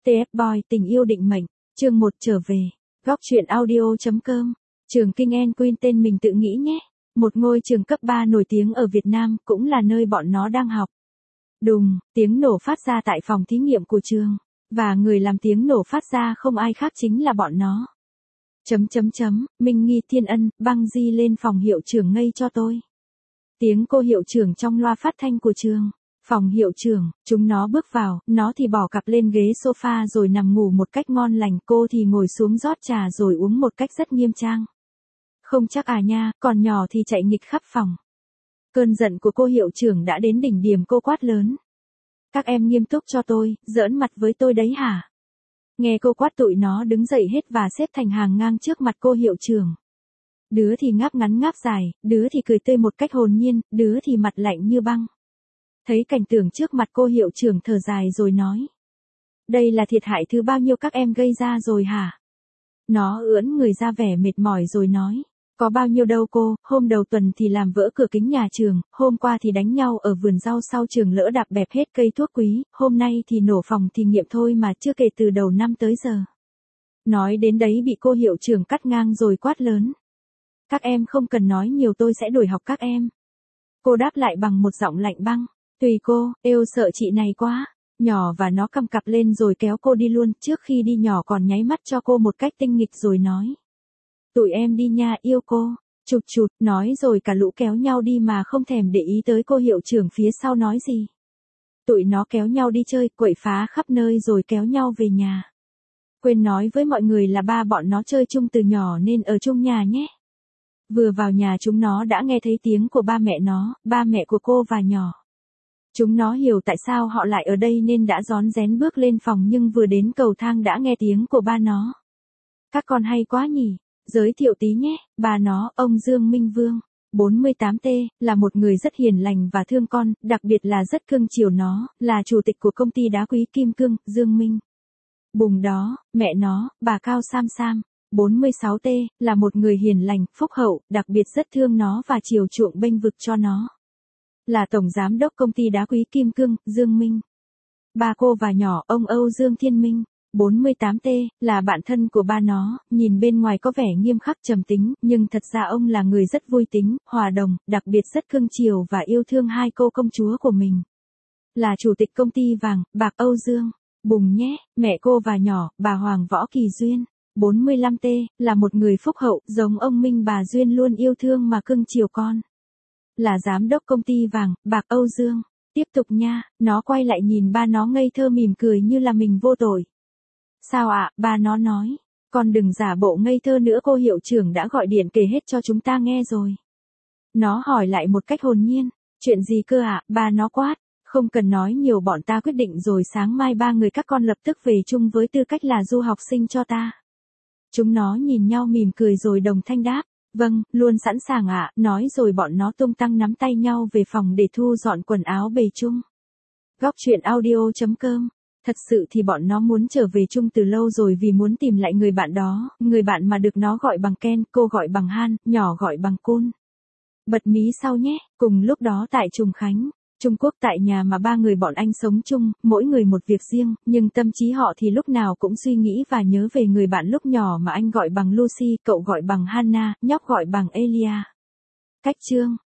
TF Boy tình yêu định mệnh, chương 1 trở về. Góc truyện audio.com. Trường King and Queen tên mình tự nghĩ nhé. Một ngôi trường cấp 3 nổi tiếng ở Việt Nam, cũng là nơi bọn nó đang học. Đùng, tiếng nổ phát ra tại phòng thí nghiệm của trường. Và người làm tiếng nổ phát ra không ai khác chính là bọn nó. Minh Nghi Thiên Ân, băng di lên phòng hiệu trưởng ngây cho tôi. Tiếng cô hiệu trưởng trong loa phát thanh của trường. Phòng hiệu trưởng, chúng nó bước vào, nó thì bỏ cặp lên ghế sofa rồi nằm ngủ một cách ngon lành, cô thì ngồi xuống rót trà rồi uống một cách rất nghiêm trang. Không chắc à nha, còn nhỏ thì chạy nghịch khắp phòng. Cơn giận của cô hiệu trưởng đã đến đỉnh điểm, cô quát lớn. Các em nghiêm túc cho tôi, giỡn mặt với tôi đấy hả? Nghe cô quát tụi nó đứng dậy hết và xếp thành hàng ngang trước mặt cô hiệu trưởng. Đứa thì ngáp ngắn ngáp dài, đứa thì cười tươi một cách hồn nhiên, đứa thì mặt lạnh như băng. Thấy cảnh tượng trước mặt, cô hiệu trưởng thở dài rồi nói. Đây là thiệt hại thứ bao nhiêu các em gây ra rồi hả? Nó ưỡn người ra vẻ mệt mỏi rồi nói. Có bao nhiêu đâu cô, hôm đầu tuần thì làm vỡ cửa kính nhà trường, hôm qua thì đánh nhau ở vườn rau sau trường lỡ đạp bẹp hết cây thuốc quý, hôm nay thì nổ phòng thí nghiệm thôi mà chưa kể từ đầu năm tới giờ. Nói đến đấy bị cô hiệu trưởng cắt ngang rồi quát lớn. Các em không cần nói nhiều, tôi sẽ đuổi học các em. Cô đáp lại bằng một giọng lạnh băng. Tùy cô, êu sợ chị này quá. Nhỏ và nó cằm cặp lên rồi kéo cô đi luôn, trước khi đi nhỏ còn nháy mắt cho cô một cách tinh nghịch rồi nói. Tụi em đi nha, yêu cô. Chụt chụt, nói rồi cả lũ kéo nhau đi mà không thèm để ý tới cô hiệu trưởng phía sau nói gì. Tụi nó kéo nhau đi chơi, quậy phá khắp nơi rồi kéo nhau về nhà. Quên nói với mọi người là ba bọn nó chơi chung từ nhỏ nên ở chung nhà nhé. Vừa vào nhà chúng nó đã nghe thấy tiếng của ba mẹ nó, ba mẹ của cô và nhỏ. Chúng nó hiểu tại sao họ lại ở đây nên đã rón rén bước lên phòng, nhưng vừa đến cầu thang đã nghe tiếng của ba nó. Các con hay quá nhỉ, giới thiệu tí nhé, ba nó, ông Dương Minh Vương, 48T, là một người rất hiền lành và thương con, đặc biệt là rất cưng chiều nó, là chủ tịch của công ty đá quý Kim Cương, Dương Minh. Bùng đó, mẹ nó, bà Cao Sam Sam, 46T, là một người hiền lành, phúc hậu, đặc biệt rất thương nó và chiều chuộng bênh vực cho nó. Là tổng giám đốc công ty đá quý Kim Cương, Dương Minh. Ba cô và nhỏ, ông Âu Dương Thiên Minh, 48T, là bạn thân của ba nó, nhìn bên ngoài có vẻ nghiêm khắc trầm tính, nhưng thật ra ông là người rất vui tính, hòa đồng, đặc biệt rất cưng chiều và yêu thương hai cô công chúa của mình. Là chủ tịch công ty vàng, bạc Âu Dương. Bùng nhé, mẹ cô và nhỏ, bà Hoàng Võ Kỳ Duyên, 45T, là một người phúc hậu, giống ông Minh bà Duyên luôn yêu thương mà cưng chiều con. Là giám đốc công ty vàng, bạc Âu Dương. Tiếp tục nha, nó quay lại nhìn ba nó ngây thơ mỉm cười như là mình vô tội. Sao ạ, ba nó nói. Con đừng giả bộ ngây thơ nữa, cô hiệu trưởng đã gọi điện kể hết cho chúng ta nghe rồi. Nó hỏi lại một cách hồn nhiên. Chuyện gì cơ ạ, ba nó quát. Không cần nói nhiều, bọn ta quyết định rồi, sáng mai ba người các con lập tức về chung với tư cách là du học sinh cho ta. Chúng nó nhìn nhau mỉm cười rồi đồng thanh đáp. Vâng, luôn sẵn sàng ạ, nói rồi bọn nó tung tăng nắm tay nhau về phòng để thu dọn quần áo bề chung. Góc truyện audio.com. Thật sự thì bọn nó muốn trở về chung từ lâu rồi, vì muốn tìm lại người bạn đó, người bạn mà được nó gọi bằng Ken, cô gọi bằng Han, nhỏ gọi bằng Cun. Bật mí sau nhé, cùng lúc đó tại Trùng Khánh, Trung Quốc, tại nhà mà ba người bọn anh sống chung, mỗi người một việc riêng, nhưng tâm trí họ thì lúc nào cũng suy nghĩ và nhớ về người bạn lúc nhỏ mà anh gọi bằng Lucy, cậu gọi bằng Hannah, nhóc gọi bằng Elia. Cách chương.